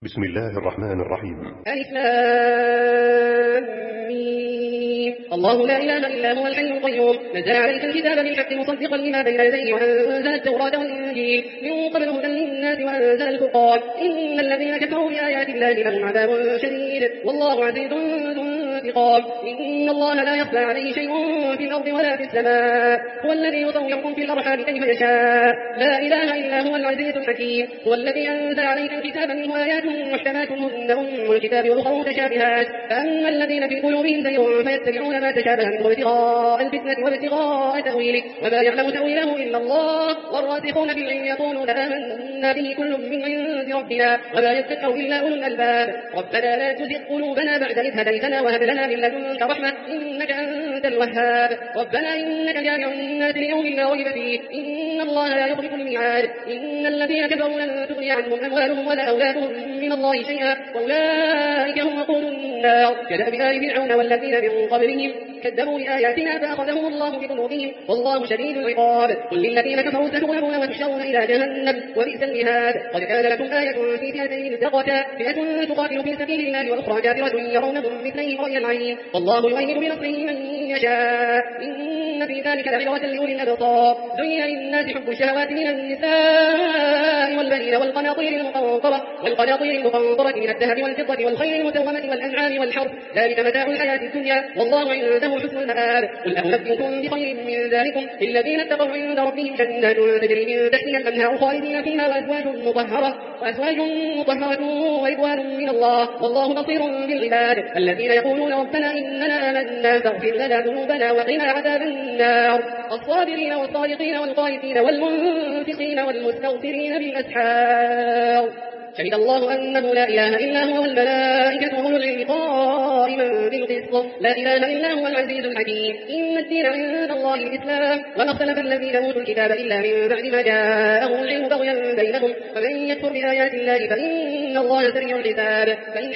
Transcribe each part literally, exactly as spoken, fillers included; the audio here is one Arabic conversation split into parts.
بسم الله الرحمن الرحيم. ألف لام ميم. الله لا إله إلا هو الحي القيوم نزل عليك الكتاب بالحق مصدقا لما بين يديه وأنزل التوراة والإنجيل من قبل هدى للناس وأنزل الفرقان إن الذين كفروا بآيات الله لهم عذاب شديد والله عزيز ذو انتقام. إن الله لا يخفى عليه شيء في الأرض ولا في السماء هو الذي يطوعكم في الأرحام كيف يشاء لا إله إلا هو العزيز الحكيم. هو الذي أنزل عليك الكتاب منه آيات محكمات هن أم الكتاب وأخر متشابهات فأما الذين في قلوبهم زيغ فيتبعون ما تشابه منه ابتغاء الفتنة وابتغاء تأويله وما يعلم تأويله إلا الله والراسخون في العلم يقولون آمنا به كل من عند ربنا وما يذكر إلا أولو الألباب. ربنا لا تزغ قلوبنا بعد إذ هديتنا وهب لنا من لدنك رحمة إنك أنت الوهاب. ربنا إنك جامع الناس ليوم لا ريب فيه إن الله لا يخلف الميعاد. إن الذين كفروا لن تغني عنهم أموالهم ولا أولادهم من الله شيئا وأولئك هم وقود النار كدأب آل فرعون والذين من قبلهم كذبوا بآياتنا فأخذهم الله بذنوبهم والله شديد العقاب. قل للذين كفروا ستغلبون وتحشرون إلى جهنم وبئس المهاد. قد كان لكم آية في فئتين التقتا فئة تقاتل في سبيل الله وأخرى كافرة يرونهم مثليهم رأي العين والله يؤيد بنصره من يشاء إن في ذلك لعبرة لأولي الأبصار. زين للناس حب الشهوات من النساء والبنين والقناطير المقنطرة والقناطير المقنطرة من الذهب والفضة والخيل المسومة والأنعام والحرث ذلك متاع الحياة الدنيا والله عنده حسن المآب. قل أنبئكم بخير من ذلكم للذين اتقوا عند ربهم جنات تجري من تحتها الأنهار خالدين فيها وأزواج مطهرة وأزواج مطهرة ورضوان من الله والله بصير بالعباد. الذين يقولون ربنا إننا آمنا فاغفر لنا ذنوبنا وقنا عذاب النار. الصابرين والصادقين والقانتين والمنفقين والمستغفرين بالأسحار. شهد الله أنه لا إله إلا هو والملائكة وأولو العلم قائما بالقسط لا إله إلا هو العزيز الحكيم. إن الدين عند الله الإسلام وما اختلف الذين أوتوا الكتاب إلا من بعد ما جاءهم العلم بغيا بينهم ومن يكفر بآيات الله فإن الله سريع الحساب. فإن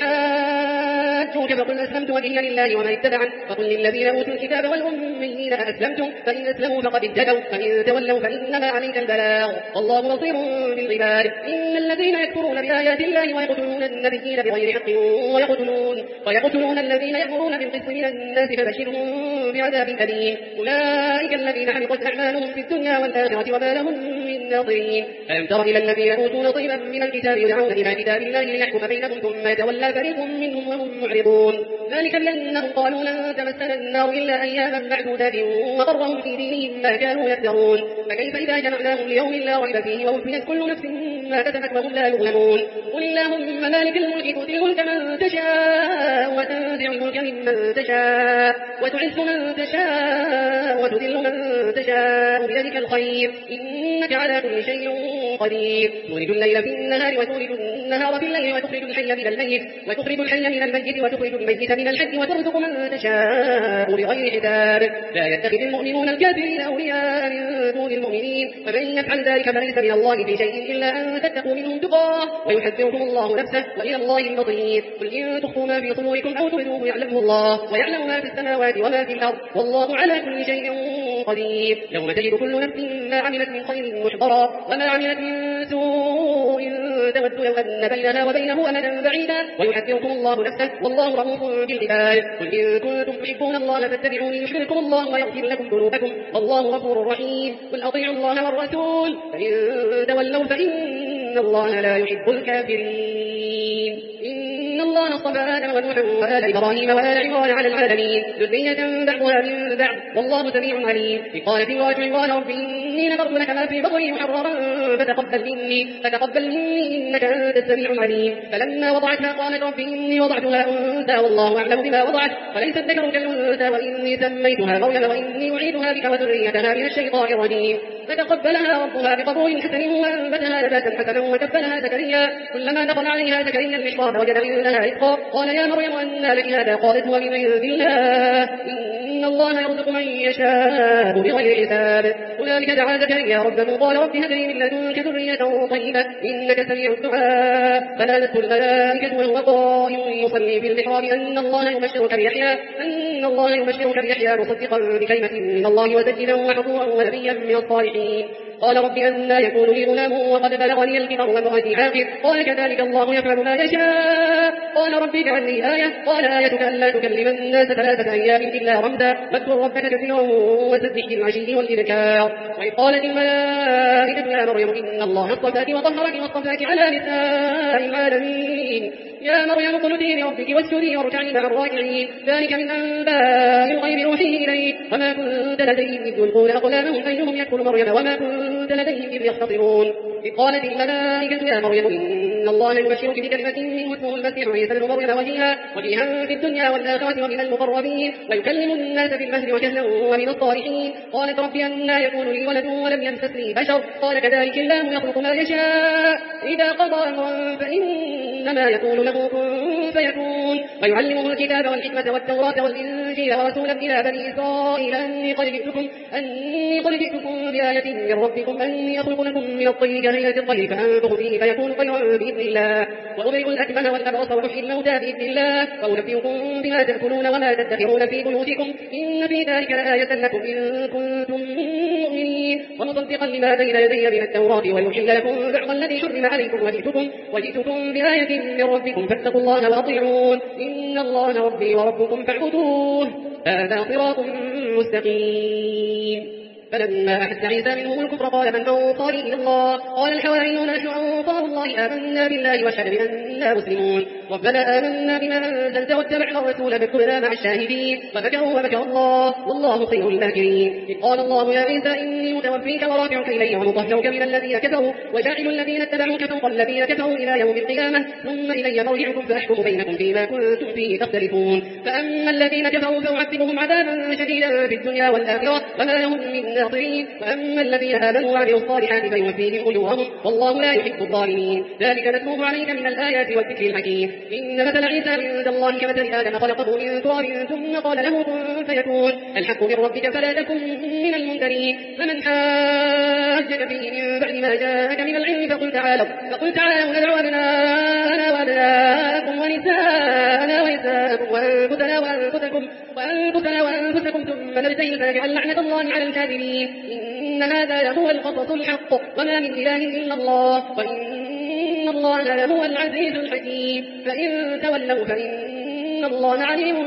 حاجوك فقل أسلمت وجهي لله ومن اتبعني فقل للذين أوتوا الكتاب والأميين أسلمتم فإن أسلموا فقد اهتدوا فإن تولوا فإنما عليك البلاغ والله بصير بالعباد. إن الذين يكفرون بآيات الله ويقتلون النبيين بغير حق ويقتلون, ويقتلون الذين يأمرون بالقسط من الناس فبشرهم بعذاب أليم. أولئك الذين حبطت أعمالهم في الدنيا والآخرة وما لهم من ناصرين. ألم تر إلى الذين أوتوا نصيبا من الكتاب يدعون إلى كتاب الله ليحكم بينهم ثم يتولى فريق منهم وهم معرضون. ذلك بأنهم قالوا لن تمسنا النار إلا أياما معدودات وغرهم في دينهم ما كانوا يفترون. فكيف إذا جمعناهم ليوم لا ريب فيه ووفيت كل نفس ما كسبت وهم لا يظلمون. قل اللهم مالك الملك تؤتي الملك من تشاء وتنزع الملك ممن تشاء وتعز من تشاء وتذل من تشاء بيدك الخير إنك على كل شيء قدير. تولج الليل في النهار وتولج النهار في الليل وتخرج الحي من الميت وتخرج الحي من الميت وتخرج الميت من الحي وترزق من تشاء بغير حساب. لا يتخذ المؤمنون الكافرين أولياء من دون المؤمنين ومن يفعل ذلك فليس من الله في شيء إلا أن تتقوا منهم تقاه ويحذركم الله نفسه وإلى الله المصير. قل إن تخفوا ما في صدوركم أو تبدوه يعلمه الله ويعلم ما في السماوات وما في الأرض والله على كل شيء قدير. يوم تجد كل نفس ما عملت من خير محضرا وما عملت من سوء تود لو أن بينها وبينه أمدا بعيدا ويحذركم الله نفسه والله رؤوف بالعباد. قل إن كنتم تحبون الله فاتبعوني يحببكم الله ويغفر لكم ذنوبكم والله غفور رحيم. قل أطيعوا الله والرسول فإن تولوا فإن الله لا يحب الكافرين. إن الله اصطفى آدم ونوحا وآل إبراهيم وآل عمران على العالمين ذرية بعضها من بعض والله سميع عليم. إذ قالت امرأة عمران رب إني نذرت لك ما في بطني محررا فتقبل مني فتقبل مني إنك أنت السميع العليم. فلما وضعتها قالت رب إني وضعتها أنثى والله أعلم بما وضعت وليس الذكر كالأنثى وإني سميتها مريم وإني أعيدها بك وذريتها من الشيطان الرجيم. فتقبلها ربها بقبول حسن وأنبتها نباتا حسنا وكفلها زكريا كلما دخل عليها زكريا المحراب وجد عندها رزقا قال يا مريم أنى لك هذا قالت هو من عند الله إن الله يرزق من يشاء بغير حساب. هنالك دعا زكريا ربه قال رب هب لي من لدنك ذرية طيبة إنك سميع الدعاء. فنادته الملائكة وهو قائم يصلي في المحراب أن الله يبشرك بيحيى أن الله يبشرك بيحيى مصدقا بكلمة من الله وسيدا وحصورا ونبيا من الصالحين قال رب أنى يكون لي غلام وقد بلغني الكبر وامرأتي عاقر قال كذلك الله يفعل ما يشاء قال رب اجعل لي آية قال آيتك ألا تكلم الناس ثلاثة أيام إلا رمزا واذكر ربك كثيرا وسبح بالعشي والإبكار وإذ قالت الملائكة يا مريم إن الله اصطفاك وطهرك واصطفاك على نساء العالمين يا مريم اقنتي لربك واسجدي واركعي مع الراكعين ذلك من أنباء الغيب نوحيه إليك وما كنت لديهم إذ يلقون أقلامهم أيهم يكفل مريم وما كنت لديهم إذ يختصمون إذ قالت الملائكة يا مريم إن الله يبشرك بكلمة منه اسمه المسيح عيسى ابن مريم وجيها وجيها في الدنيا والآخرة ومن المقربين ويكلم الناس في المهد وكهلا ومن الصالحين قالت رب أنى يكون لي ولد ولم يمسسني بشر قال كذلك الله يخلق ما يشاء إذا قضى أمرا فإنما يقول له كن فيكون ويعلمه الكتاب والحكمة والتوراة والإنجيل ورسولا إلى بني إسرائيل أني قد جئتكم أني قد جئتكم بآية من ربكم أني أخلق لكم من الطين كهيئة الطير فأنفخ فيه فيكون طيرا بإذن الله وأبرئ الأكمه والأبرص وأحيي الموتى بإذن الله وأنبئكم بما تأكلون وما تدخرون في بيوتكم إن في ذلك لآية لكم إن كنتم مؤمنين ومصدقا لما بين يدي من التوراة ويحل لكم بعض الذي حرم عليكم وجئتكم وجئتكم بآية من ربكم فاتقوا الله وأطيعون إن الله ربي وربكم فاعبدوه هذا صراط مستقيم فلما أحس عيسى منهم الكفر قال من أنصاري إلى الله قال الحواريون نحن أنصار الله آمنا بالله واشهد بأننا مسلمون ربنا آمنا بما أنزلت واتبعنا الرسول فاكتبنا مع الشاهدين فمكروا ومكر الله والله خير الماكرين إذ قال الله يا عيسى إني متوفيك ورافعك إلي ومطهرك من الذين كفروا وجاعل الذين اتبعوك فوق الذين كفروا إلى يوم القيامة ثم إلي مرجعكم فأحكم بينكم فيما كنتم فيه تختلفون فأما الذين كفروا فأعذبهم عذابا شديدا في الدنيا والآخرة وما لهم من ناصرين وأما الذين آمنوا وعملوا الصالحات فيوفيهم أجورهم والله لا يحب الظالمين ذلك نتلوه عليك من الآيات والذكر الحكيم إن مثل عيسى عند الله كمثل آدم خلقه من تراب ثم قال له كن فيكون الحق من ربك فلا تكن من الممترين فمن حاجك فيه من بعد ما جاءك من العلم فقل تعالوا فقل تعالوا ندعو أبناءنا وأبناءكم ونساءنا ونساءكم وأنفسنا وأنفسكم وأنفسنا وأنفسكم ثم نبتهل فنجعل لعنة الله على الكاذبين إن هذا لهو القصص الحق وما من إله إلا الله وإن الله لهو العزيز الحكيم فإن تولوا فإن الله عليم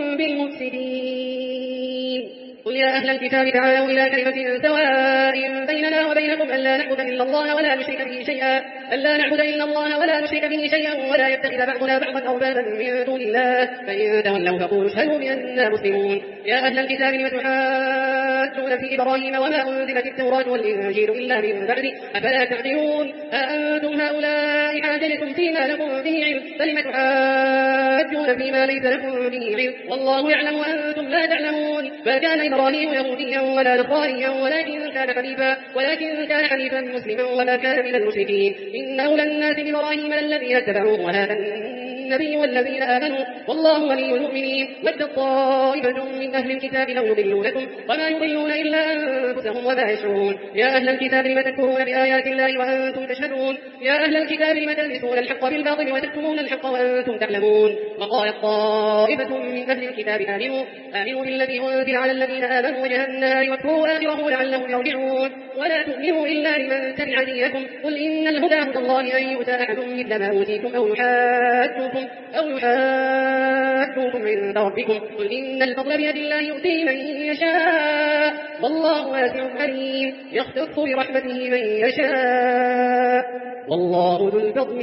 بالمفسدين قل يا أهل الكتاب تعالوا إلى كلمة سواء بيننا وبينكم ألا نعبد إلا الله ولا نشرك به شيئا ألا نعبد إلا الله ولا نشرك به شيئا ولا يتخذ بعضنا بعضا أربابا من دون الله فإن تولوا فقولوا اشهدوا بأننا مسلمون يا أهل الكتاب لم تحاجون في إبراهيم وما أنزلت التوراة والإنجيل إلا من بعد أفلا تعقلون أأنتم هؤلاء حاججتم فيما لكم به علم فلم تحاجون فيما ليس لكم به علم والله يعلم وأنتم لا تعلمون ما كان إبراهيم يهوديا ولا نصرانيا ولكن كان حنيفا ولكن كان حنيفا مسلما وما كان من المشركين إن أولى الناس بإبراهيم للذين اتبعوه وهذا النبي والذين آمنوا والله ولي المؤمنين ود طائفة من أهل الكتاب لو يضلونكم وما يضلون إلا أنفسهم وما يشعرون يا أهل الكتاب لم تكفرون بآيات الله وأنتم تشهدون يا أهل الكتاب لم تلبسون الحق بالباطل وتكتمون الحق وأنتم تعلمون وقالت طائفة من أهل الكتاب آمنوا آمنوا بالذي أنزل على الذين آمنوا وجه النار واكفروا آخره لعلهم يرجعون ولا تؤمنوا إلا لمن تبع دينكم قل إن الهدى هدى الله أن يؤتى أحد مثل ما أوتيتم أو يحاجوكم أو يحاجوكم عند ربكم قل إن الفضل بيد الله يؤتيه من يشاء والله واسع عليم يختص برحمته من يشاء والله ذو الفضل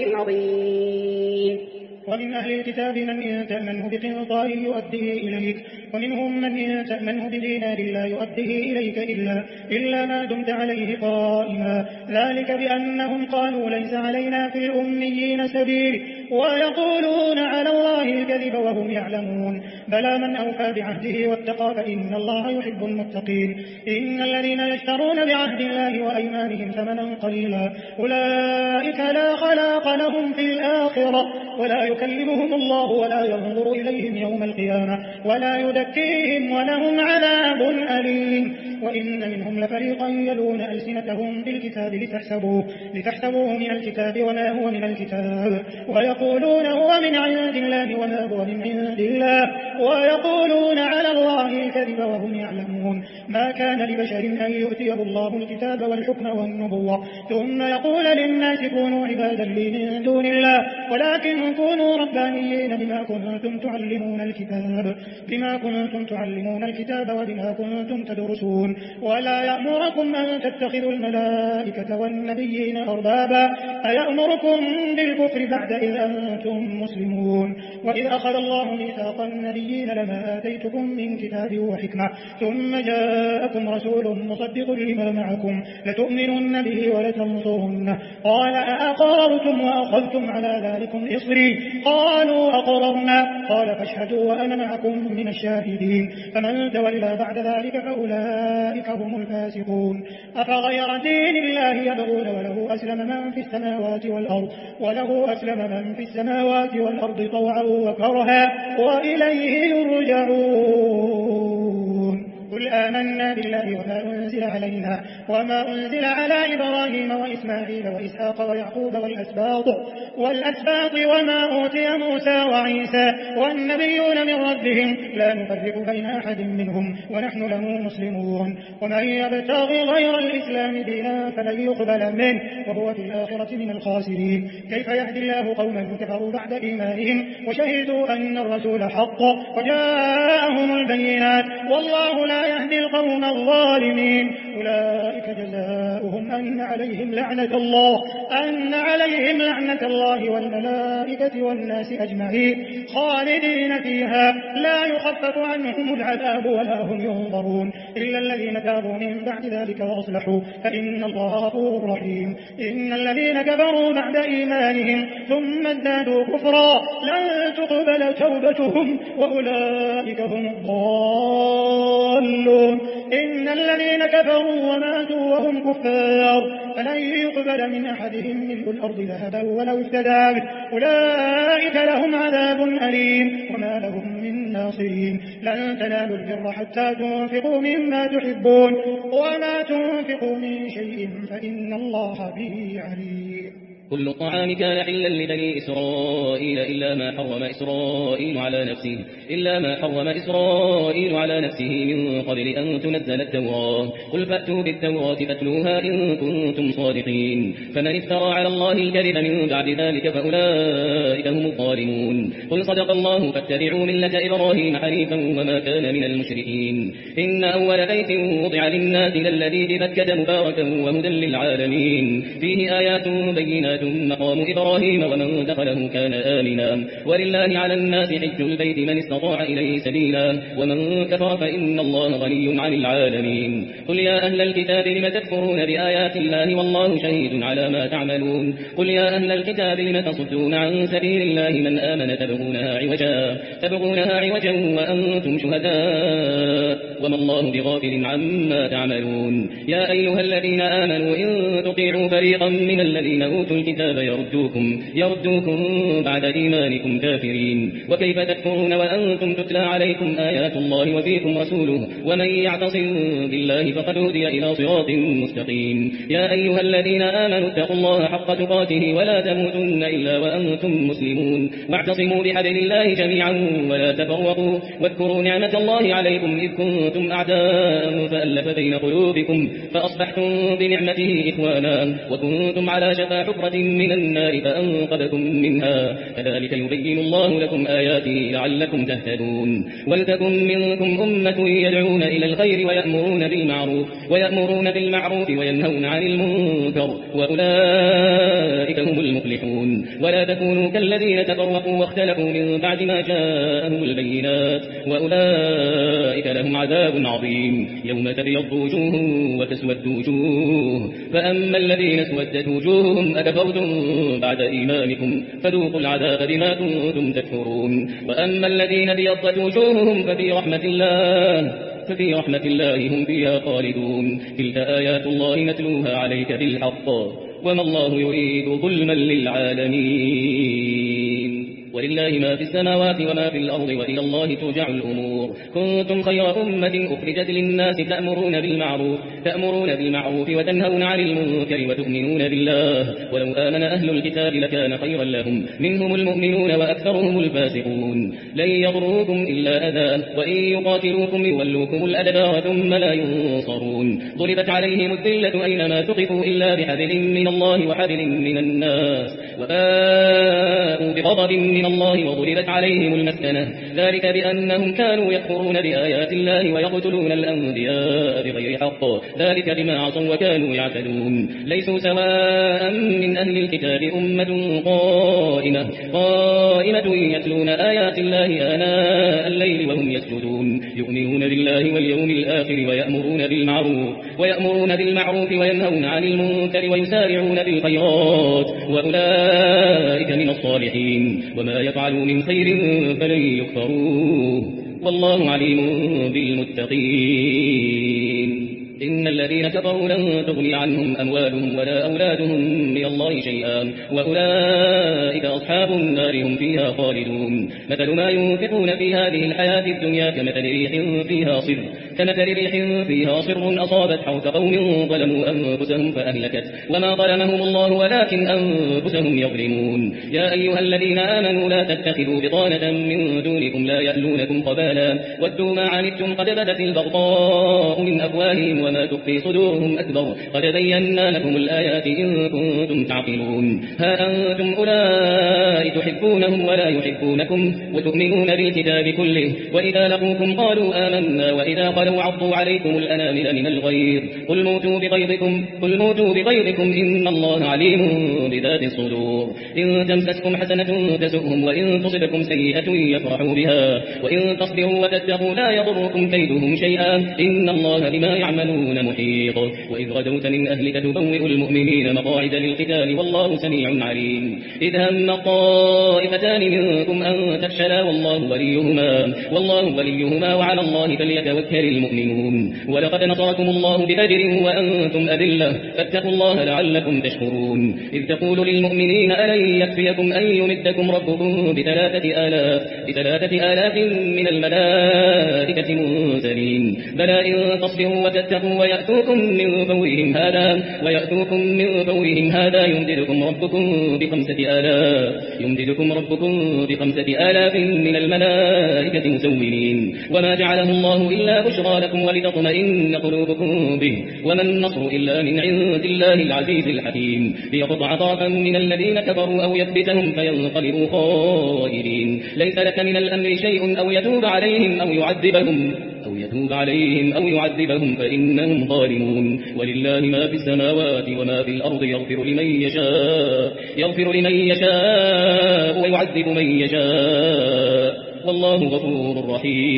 العظيم ومن أهل الكتاب من إن تأمنه بقنطار يؤديه إليك ومنهم من إن تأمنه بدينار لا يؤديه إليك إلا, إلا ما دمت عليه قائما ذلك بأنهم قالوا ليس علينا في الأميين سبيل ويقولون على الله الكذب وهم يعلمون بلى من أوفى بعهده واتقى فإن الله يحب المتقين إن الذين يشترون بعهد الله وأيمانهم ثمنا قليلا أولئك لا خلاق لهم في الآخرة ولا يكلمهم الله ولا ينظر إليهم يوم القيامة ولا يزكيهم ولهم عذاب أليم وإن منهم لفريقا يلون ألسنتهم بالكتاب لتحسبوه, لتحسبوه من الكتاب وما هو من الكتاب ويقولون هو من عند الله وما هو من عند الله ويقولون على الله الكذب وهم يعلمون ما كان لبشر أن يؤتيه الله الكتاب والحكم والنبوة ثم يقول للناس كونوا عبادا لي من دون الله ولكن كونوا ربانيين بما كنتم تعلمون الكتاب بما كنتم تعلمون الكتاب وبما كنتم تدرسون ولا يأمركم أن تتخذوا الملائكة والنبيين أربابا أيأمركم بالكفر بعد إذ أنتم مسلمون وإذ أخذ الله ميثاق النبيين لما آتيتكم من كتاب وحكمة ثم جاءكم رسول مصدق لما معكم لتؤمنن به ولتنصرنه قال أأقررتم وأخذتم على ذلكم إصري قالوا أقررنا قال فاشهدوا وأنا معكم من الشاهدين فمن تولى بعد ذلك فأولئك هم الفاسقون أفغير دين الله يبغون وله أسلم من في السماوات والأرض وله أسلم من في السماوات والأرض طوعا وكرها وإليه يرجعون قل آمنا بالله وما أنزل علينا وما أنزل على إبراهيم وإسماعيل وإسحاق ويعقوب والأسباط والأسباط وما أوتي موسى وعيسى والنبيون من ربهم لا نفرق بين أحد منهم ونحن له مسلمون ومن يبتغي غير الإسلام دينا فلن يقبل منه وهو في الآخرة من الخاسرين كيف يهدي الله قوما كفروا بعد إيمانهم وشهدوا أن الرسول حق وجاءهم البينات والله لا يهدي القوم الظالمين أولئك جزاؤهم أن عليهم لعنة الله أن عليهم لعنة الله والملائكة والناس أجمعين خالدين فيها لا يخفف عنهم العذاب ولا هم ينظرون إلا الذين تابوا من بعد ذلك وأصلحوا فإن الله غفور رحيم إن الذين كفروا بعد إيمانهم ثم ازدادوا كفرا لن تقبل توبتهم وأولئك هم الضالون إن الذين كفروا وماتوا وهم كفار فلن يقبل من أحدهم ملء الأرض ذهبا ولو افتدى به أولئك لهم عذاب أليم وما لهم من ناصرين لن تنالوا البر حتى تنفقوا مما تحبون وما تنفقوا من شيء فإن الله به عليم كل الطعام كان حلا لبني إسرائيل إلا ما حرم إسرائيل على نفسه إلا ما حرم إسرائيل على نفسه من قبل أن تنزل التوراة قل فأتوا بالتوراة فاتلوها إن كنتم صادقين فمن افترى على الله الكذب من بعد ذلك فأولئك هم الظالمون قل صدق الله فاتبعوا ملة إبراهيم حنيفا وما كان من المشركين إن أول بيت وضع للناس للذي ببكة مباركا وهدى للعالمين فيه آيات بينات مقام إبراهيم ومن دخله كان آمنا ولله على الناس حج البيت من استطاع إليه سبيلا ومن كفر فإن الله غني عن العالمين قل يا أهل الكتاب لم تكفرون بآيات الله والله شهيد على ما تعملون قل يا أهل الكتاب لم تصدون عن سبيل الله من آمن تبغونها عوجا تبغونها عوجا وأنتم شهداء وما الله بغافل عما تعملون يا أيها الذين آمنوا إن تطيعوا فريقا من الذين أوتوا الكتاب يردوكم, يردوكم بعد إيمانكم كافرين وكيف تكفرون وأنتم تتلى عليكم آيات الله وفيكم رسوله ومن يعتصم بالله فقد هدي إلى صراط مستقيم يا أيها الذين آمنوا اتقوا الله حق تقاته ولا تموتن إلا وأنتم مسلمون واعتصموا بحبل الله جميعا ولا تفرقوا واذكروا نعمة الله عليكم إذ كنتم أعداء فألف بين قلوبكم فأصبحتم بنعمته إخوانا وكنتم على شفا حفرة من النار فأنقذكم منها كذلك يبين الله لكم آياته لعلكم تهتدون ولتكن منكم أمة يدعون إلى الخير ويأمرون بالمعروف ويأمرون بالمعروف وينهون عن المنكر وأولئك هم المفلحون ولا تكونوا كالذين تفرقوا واختلفوا من بعد ما جاءهم البينات وأولئك لهم عذاب عظيم يوم تبيض وجوه وتسود وجوه فأما الذين اسودت وجوههم أكفرتم بعد إيمانكم فذوقوا العذاب بما كنتم تكفرون وأما الذين بيضت وجوههم ففي رحمة الله ففي رحمة الله هم فيها خالدون تلك آيات الله نتلوها عليك بالحق وما الله يريد ظلما للعالمين ولله ما في السماوات وما في الأرض وإلى الله ترجع الأمور. كنتم خير أمة أخرجت للناس تأمرون بالمعروف تأمرون بالمعروف وتنهون عن المنكر وتؤمنون بالله ولو آمن أهل الكتاب لكان خيرا لهم منهم المؤمنون وأكثرهم الفاسقون. لن يضروكم إلا أذى وإن يقاتلوكم يولوكم الأدبار ثم لا ينصرون. ضربت عليهم الذلة أينما ثقفوا إلا بحبل من الله وحبل من الناس وباءوا بغضب من الله وضربت عليهم المسكنة ذلك بأنهم كانوا يكفرون بآيات الله ويقتلون الأنبياء بغير حق ذلك بما عصوا وكانوا يعتدون. ليسوا سواء من أهل الكتاب أمة قائمة قائمة يتلون آيات الله آناء الليل وهم يسجدون يؤمنون بالله واليوم الآخر ويأمرون بالمعروف ويأمرون بالمعروف وينهون عن المنكر ويسارعون بالخيرات وأولئك من الصالحين وما يفعلوا من خير فلن يكفروه والله عليم بالمتقين. إن الذين كفروا لن تغني عنهم أموالهم ولا أولادهم من الله شيئا وأولئك أصحاب النار هم فيها خالدون. مثل ما ينفقون في هذه الحياة الدنيا كمثل ريح فيها صر كمثل ريح فيها صر أصابت حوث قوم ظلموا أنفسهم فأهلكت وما ظلمهم الله ولكن أنفسهم يظلمون. يا أيها الذين آمنوا لا تتخذوا بطانة من دونكم لا يألونكم خبالا ودوا ما عنتم قد بدت البغضاء من أفواههم وما تخفي صدورهم أكبر قد بينا لكم الآيات إن كنتم تعقلون. ها أنتم أولئك تحبونهم ولا يحبونكم وتؤمنون بالكتاب كله وإذا لقوكم قالوا آمنا وإذا قالوا عضوا عليكم الأنامل من الغيظ قل موتوا بغيظكم قل موتوا بغيظكم إن الله عليم بذات الصدور. إن تمسسكم حسنة تسؤهم وإن تصبكم سيئة يفرحوا بها وإن تصبروا وتتقوا لا يضركم كيدهم شيئا إن الله بما يعملون محيط. وإذ غدوت من أهلك تبوئ المؤمنين مقاعد للقتال والله سميع عليم. إذ هم طائفتان منكم أن تفشلا والله وليهما والله وليهما وعلى الله فليتوكل المؤمنون. ولقد نصركم الله ببدر وأنتم أذلة فاتقوا الله لعلكم تشكرون. إذ تقول للمؤمنين ألن يكفيكم أن يمدكم ربكم بثلاثة آلاف بثلاثة آلاف من الملائكة منزلين بلى إن تصبروا وتتقوا ويأتوكم من فورهم هذا ويأتوكم من فورهم هذا يمددكم ربكم بخمسة آلاف يمددكم ربكم بخمسة آلاف من الملائكة مسومين. وما جعله الله إلا بشرى لكم ولتطمئن قلوبكم به وما النصر إلا من عند الله العزيز الحكيم. ليقطع طرفا من الذين كفروا أو يثبتهم فينقلبوا خائبين. ليس لك من الأمر شيء أو يتوب عليهم أو يعذبهم أو يتوب عليهم أو يعذبهم فإنهم ظالمون. ولله ما في السماوات وما في الأرض يغفر لمن يشاء يغفر لمن يشاء ويعذب من يشاء والله غفور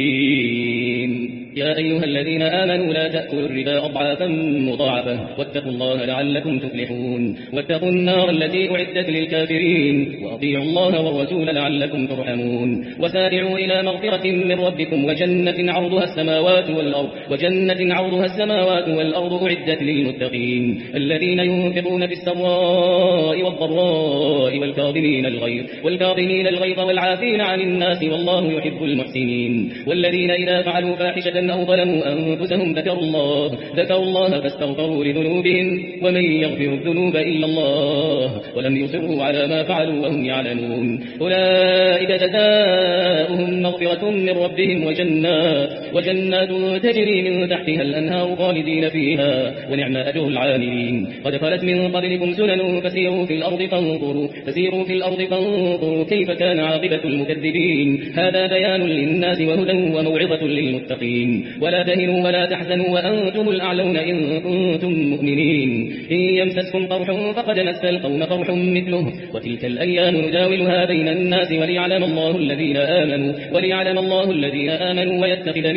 رحيم. يا أيها الذين آمنوا لا تأكلوا الربا أضعافا مضاعفة واتقوا الله لعلكم تفلحون. واتقوا النار التي أعدت للكافرين وأطيعوا الله والرسول لعلكم ترحمون. وسارعوا إلى مغفرة من ربكم وجنة عرضها السماوات والأرض وجنة عرضها السماوات والأرض أعدت للمتقين الذين ينفقون في السراء والضراء والكاظمين الغيظ والكاظمين الغيظ والعافين عن الناس والله يحب المحسنين. والذين إذا فعلوا فاحشة أو ظلموا أنفسهم ذكروا الله ذكروا الله فاستغفروا لذنوبهم ومن يغفر الذنوب إلا الله ولم يصروا على ما فعلوا وهم يعلمون. أولئك جزاؤهم مغفرة من ربهم وجنات وجنات تجري من تحتها الأنهار خالدين فيها ونعم أجر العاملين. قد خلت من قبلكم سنن فسيروا في الأرض فانظروا فسيروا في الأرض فانظروا كيف كان عاقبة المكذبين. هذا بيان للناس وهدى وموعظة للمتقين. ولا تهنوا ولا تحزنوا وأنتم الأعلون إن كنتم مؤمنين. إن يمسسكم قرح فقد مس القوم قرح مثله وتلك الأيام نداولها بين الناس وليعلم الله الذين آمنوا وليعلم الله الذين آمنوا ويتخذ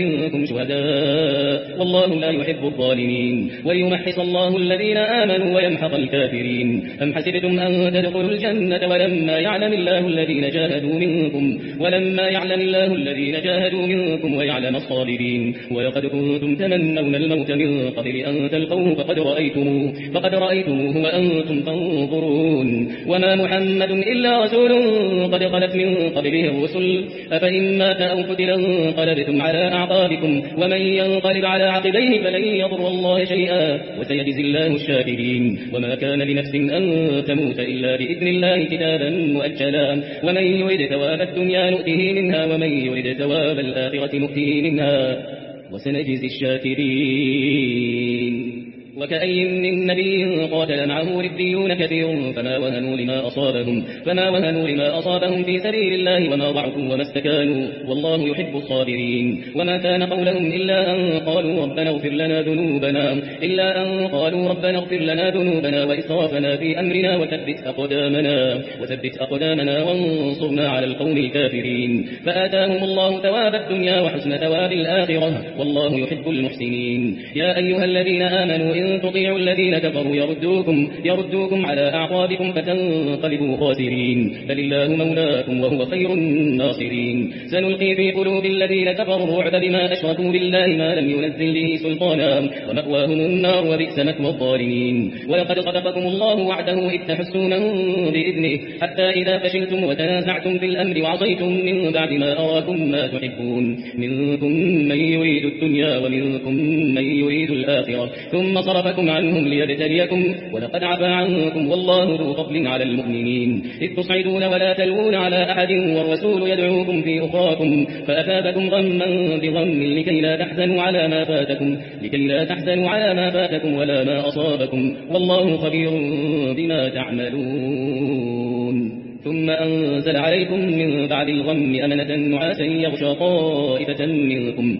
منكم شهداء والله لا يحب الظالمين وليمحص الله الذين آمنوا ويمحق الكافرين أم حسبتم أن تدخلوا الجنة ولما يعلم الله الذين جاهدوا منكم ولما يعلم الله الذين جاهدوا منكم ويعلم الصابرين ولقد كنتم تمنون الموت من قبل أن تلقوه فقد رأيتموه فقد رأيتموه وأنتم تنظرون وما محمد إلا رسول قد خلت من قبله الرسل أفإن مات أو قتل انقلبتم على أعقابكم ومن ينقلب على عقبيه فلن يضر الله شيئا وسيجزي الله الشاكرين وما كان لنفس أن تموت إلا بإذن الله كتابا مؤجلا ومن يرد ثواب الدنيا نؤته منها ومن يرد ثواب الآخرة نؤته منها وسنجزي الشاكرين وكأي من نبي قاتل معه ربيون كثير فما وهنوا لما أصابهم فما وهنوا لما أصابهم في سبيل الله وما ضعفوا وما استكانوا والله يحب الصابرين وما كان قولهم إلا أن قالوا ربنا اغفر لنا ذنوبنا إلا أن قالوا ربنا اغفر لنا ذنوبنا وإسرافنا في أمرنا وثبت أقدامنا وثبت أقدامنا وانصرنا على القوم الكافرين فآتاهم الله ثواب الدنيا وحسن ثواب الآخرة والله يحب المحسنين يا أيها الذين آمنوا إن تطيعوا الذين كفروا يردوكم, يردوكم على أعقابكم فتنقلبوا خاسرين بل الله مولاكم وهو خير الناصرين سنلقي في قلوب الذين كفروا الرعب بما أشركوا بالله ما لم ينزل به سلطانا ومأواهم النار وبئس مثوى الظالمين ولقد صدقكم الله وعده إذ تحسونهم بإذنه حتى إذا فشلتم وتنازعتم في الأمر وعصيتم من بعد ما أراكم ما تحبون منكم من يريد الدنيا ومنكم من يريد الآخرة ثم صرفكم عنهم ليبتليكم ولقد عفا عنكم والله ذو فضل على المؤمنين إذ تصعدون ولا تلوون على أحد والرسول يدعوكم في أخراكم فأثابكم غما بغم لكي لا تحزنوا على ما فاتكم لكي لا تحزنوا على ما فاتكم ولا ما أصابكم والله خبير بما تعملون ثم أنزل عليكم من بعد الغم أمنة نعاسا يغشى طائفة منكم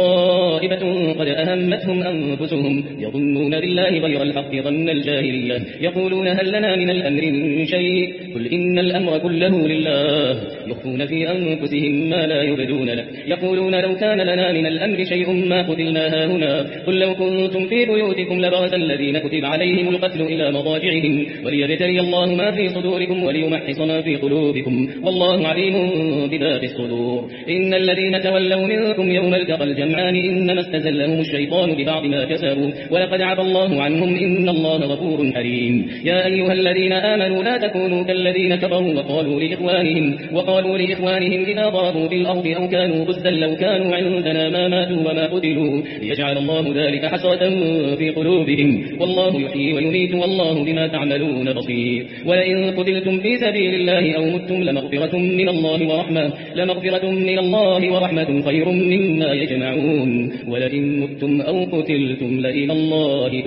وطائفة قد أهمتهم أنفسهم يظنون بالله غير الحق ظن الجاهلية يقولون هل لنا من الأمر من شيء قل إن الأمر كله لله يخفون في أنفسهم ما لا يبدون لك يقولون لو كان لنا من الأمر شيء ما قتلنا هاهنا قل لو كنتم في بيوتكم لبرز الذين كتب عليهم القتل إلى مضاجعهم وليبتلي الله ما في صدوركم وليمحص في قلوبكم والله عليم بذات الصدور إن الذين تولوا منكم يوم التقى الجمعان إنما استزلهم الشيطان ببعض ما كسبوا ولقد عفا الله عنهم إن الله غفور حليم يا أيها الذين آمنوا لا تكونوا كالذين كفروا وقالوا لإخوانهم وقالوا لإخوانهم إذا ضربوا بالأرض أو كانوا غزا لو كانوا عندنا ما ماتوا وما قتلوا ليجعل الله ذلك حسرة في قلوبهم والله يحيي ويميت والله بما تعملون بصير ولئن قتلتم في سبيل الله أو متم لمغفرة من الله ورحمة لمغفرة من الله ورحمة خير مما يجمعون ولئن متم أو قتلتم لإلى الله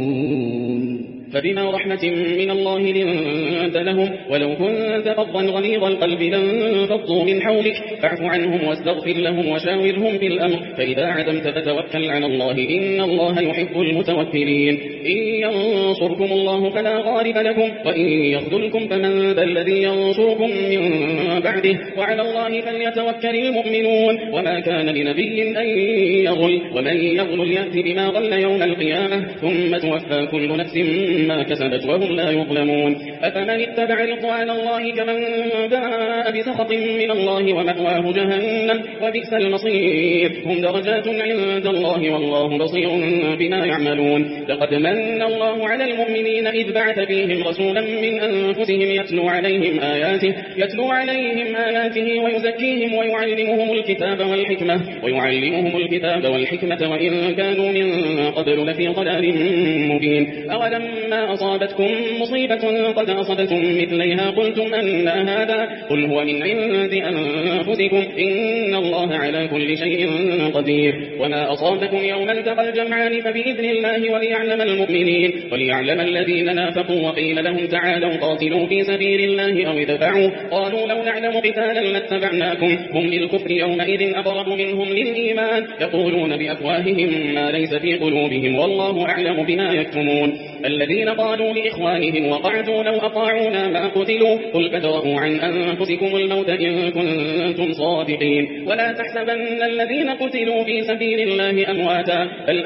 تحشرون فبما رحمة من الله لنت لهم ولو كنت فظا غليظ القلب لانفضوا من حولك فاعف عنهم واستغفر لهم وشاورهم في الأمر فإذا عزمت فتوكل على الله إن الله يحب المتوكلين إن ينصركم الله فلا غالب لكم وإن يخذلكم فمن ذا الذي ينصركم من بعده وعلى الله فليتوكل المؤمنون وما كان لنبي أن يغل ومن يغل يأتي بما غل يوم القيامة ثم توفى كل نفس ما كسبت وهم لا يظلمون أفمن اتبع رضوان الله كمن باء بسخط من الله ومأواه جهنم وبئس المصير هم درجات عند الله والله بصير بما يعملون لقد من الله على المؤمنين إذ بعث فيهم رسولا من أنفسهم يتلو عليهم آياته يتلو عليهم آياته ويزكيهم ويعلمهم الكتاب والحكمة ويعلمهم الكتاب والحكمة وإن كانوا من قبل لفي ضلال مبين أولم ما أصابتكم مصيبة قد أصبتم مثليها قلتم أن هذا قل هو من عند أنفسكم إن الله على كل شيء قدير وما أصابكم يوم التقى الجمعان فبإذن الله وليعلم المؤمنين وليعلم الذين نافقوا وقيل لهم تعالوا قاتلوا في سبيل الله أو ادفعوا قالوا لو نعلم قتالا لاتبعناكم هم للكفر يومئذ أقرب منهم للإيمان يقولون بأفواههم ما ليس في قلوبهم والله أعلم بما يكتمون الذين قالوا لإخوانهم وقعدوا لو أطاعونا ما قتلوا قل فادرءوا عن أنفسكم الموت إن كنتم صادقين ولا تحسبن الذين قتلوا في سبيل الله أمواتا بل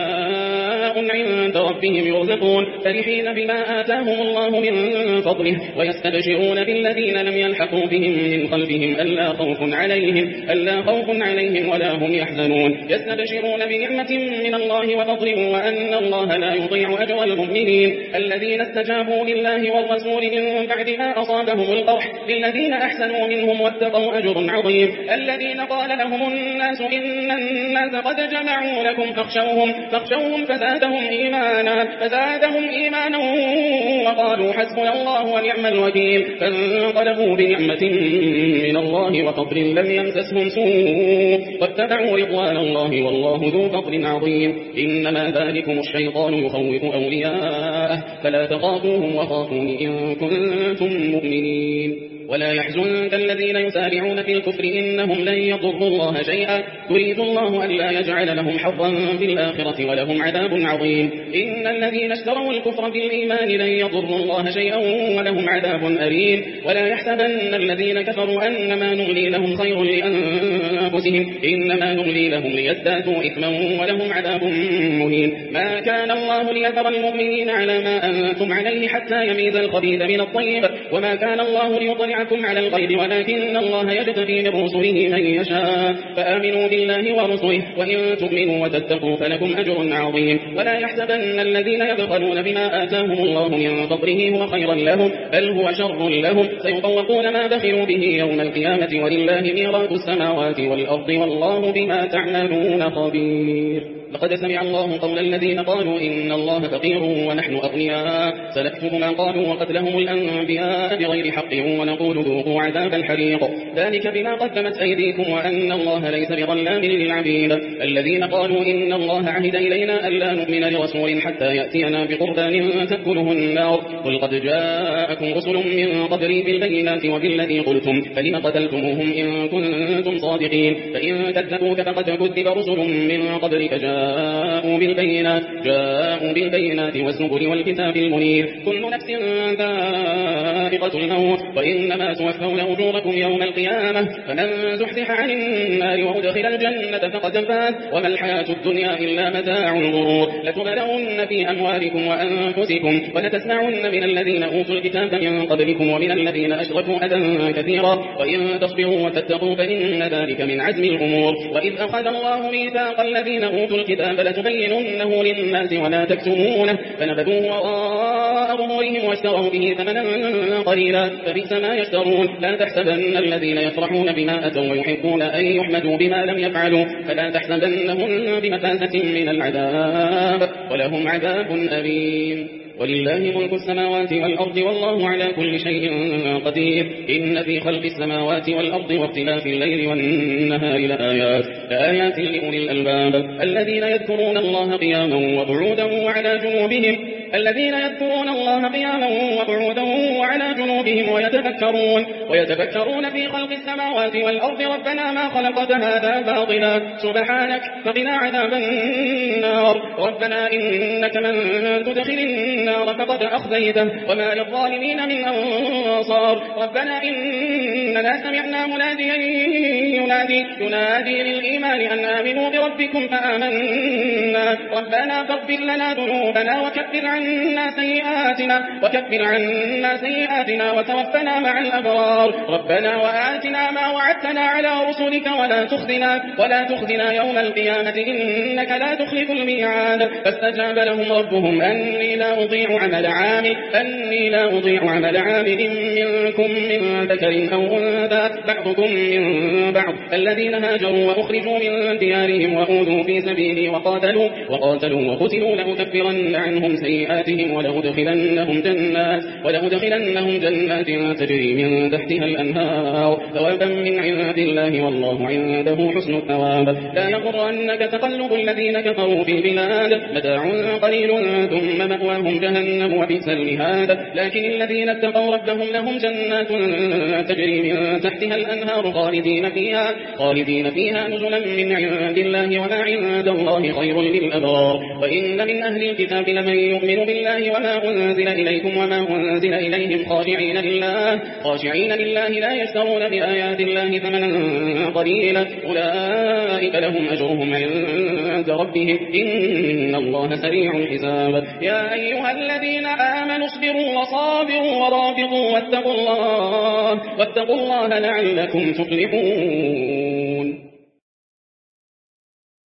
أحياء عند ربهم يرزقون فرحين بما آتاهم الله من فضله ويستبشرون بالذين لم يلحقوا بهم من خلفهم ألا خوف عليهم ألا خوف عليهم ولا هم يحزنون يستبشرون بنعمة من الله وفضل وأن الله لا يضيع أجر المؤمنين الذين استجابوا لله والرسول من بعد ما أصابهم القرح للذين أحسنوا منهم واتقوا أجر عظيم الذين قال لهم الناس إن الناس قد جمعوا لكم فاخشوهم فاخشوهم فزادهم إيمانا فزادهم إيمانا وقالوا حسبنا الله ونعم الوكيل فانقلبوا بنعمة من الله وفضل لم يمسسهم سوء واتبعوا رضوان الله والله ذو فضل عظيم إنما ذلكم الشيطان يخوف أولياءه فلا تخافوهم وخافون إن كنتم مؤمنين ولا يحزنك الذين يسارعون في الكفر إنهم لن يضروا الله شيئا يريد الله ألا يجعل لهم حظا في الآخرة ولهم عذاب عظيم إن الذين اشتروا الكفر بالإيمان لن يضروا الله شيئا ولهم عذاب أليم ولا يحسبن الذين كفروا أنما نملي لهم خير لأنفسهم إنما نملي لهم ليزدادوا إثما ولهم عذاب مهين ما كان الله ليذر المؤمنين على ما أنتم عليه حتى يميز الخبيث من الطيب وما كان الله ليطلع على الغيب ولكن الله يجتبي من رسله من يشاء فآمنوا بالله ورسله وإن تؤمنوا وتتقوا فلكم أجر عظيم ولا يحسبن الذين يبخلون بما آتاهم الله من فضله هو خيرا لهم بل هو شر لهم سيطوقون ما بخلوا به يوم القيامة ولله ميراث السماوات والأرض والله بما تعملون خبير لقد سمع الله قول الذين قالوا إن الله فقير ونحن أغنياء سنكتب ما قالوا وقتلهم الأنبياء بغير حق ونقول ذوقوا عذاب الحريق ذلك بما قدمت أيديكم وأن الله ليس بظلام للعبيد الذين قالوا إن الله عهد إلينا ألا نؤمن لرسول حتى يأتينا بقربان تأكله النار قل قد جاءكم رسل من قبلي بالبينات وبالذي قلتم فلم قتلتموهم إن كنتم صادقين فإن كذبوك فقد كذب رسل من قبلك جاء جاءوا بالبينات جاءوا بالبينات والزبر والكتاب المنير كل نفس ذائقة الموت وإنما توفون أجوركم يوم القيامة فمن زحزح عن النار وأدخل الجنة فقد فاز وما الحياة الدنيا إلا متاع الغرور لتبلون في أموالكم وأنفسكم ولتسمعن من الذين أوتوا الكتاب من قبلكم ومن الذين أشركوا أذى كثيرا وإن تصبروا وتتقوا فإن ذلك من عزم الأمور وإذ أخذ الله ميثاق الذين أوتوا الكتاب لتبيننه للناس ولا تكتمونه فنبذوه وراء ظهورهم واشتروا به ثمنا قليلا فبئس ما يشترون لا تحسبن الذين يفرحون بما أتوا ويحبون أن يحمدوا بما لم يفعلوا فلا تحسبنهم بمفازة من العذاب ولهم عذاب أليم ولله ملك السماوات والأرض والله على كل شيء قدير إن في خلق السماوات والأرض واختلاف الليل والنهار لآيات لآيات لأولي الألباب الذين يذكرون الله قياما وقعودا وعلى جنوبهم الذين يذكرون الله قياما وقعودا وعلى جنوبهم ويتفكرون ويتفكرون في خلق السماوات والأرض ربنا ما خلقت هذا باطلا سبحانك فقنا عذاب النار ربنا إنك من تدخل النار فقد أخزيته وما للظالمين من أنصار ربنا إننا سمعنا مناديا ينادي ينادي للإيمان أن آمنوا بربكم فآمنا ربنا فاغفر لنا ذنوبنا وكفر عنا سيئاتنا وكفر عنا سيئاتنا وتوفنا مع الأبرار ربنا وآتنا ما وعدتنا على رسلك ولا تخزنا ولا تخزنا يوم القيامة إنك لا تخلف الميعاد فاستجاب لهم ربهم أني لا أضيع عمل عامل أني لا أضيع عمل عامل منكم من ذكر أو أنثى بعضكم من بعض الذين هاجروا وأخرجوا من ديارهم وأوذوا في سبيلي وقاتلوا وقاتلوا وقتلوا لأكفرن عنهم سيئاتهم ولأدخلنهم جنات ولأدخلنهم جنات تجري من تحتها الأنهار ثوابا من عند الله والله عنده حسن الثواب. لا يغرنك تقلب الذين كفروا في البلاد متاع قليل ثم مأواهم جهنم وبئس المهاد. لكن الذين اتقوا ربهم لهم جنات تجري من تحتها الأنهار خالدين فيها, خالدين فيها نزلا من عند الله وما عند الله خير للأبرار. وإن من أهل الكتاب لمن يؤمن بالله وما أنزل إليكم وما أنزل إليهم خاشعين لله, خاشعين لله لا يشترون بآيات الله ثمنا قليلا أولئك لهم أجرهم عند ربهم إن الله سريع الحساب. يا أيها الذين آمنوا اصبروا وصابروا ورابطوا واتقوا الله, واتقوا الله لعلكم تفلحون.